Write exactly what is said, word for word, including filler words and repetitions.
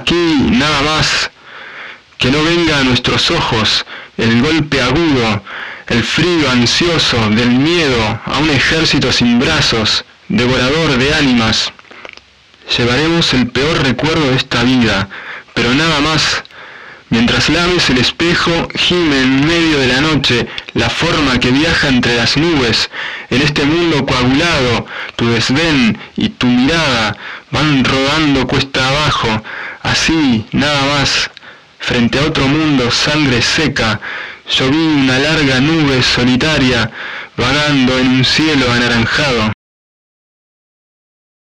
aquí nada más. Que no venga a nuestros ojos el golpe agudo, el frío ansioso del miedo a un ejército sin brazos, devorador de ánimas. Llevaremos el peor recuerdo de esta vida, pero nada más. Mientras lames el espejo, gime en medio de la noche la forma que viaja entre las nubes. En este mundo coagulado, tu desdén y tu mirada van rodando cuesta abajo. Así, nada más. Frente a otro mundo, sangre seca, yo vi una larga nube solitaria vagando en un cielo anaranjado.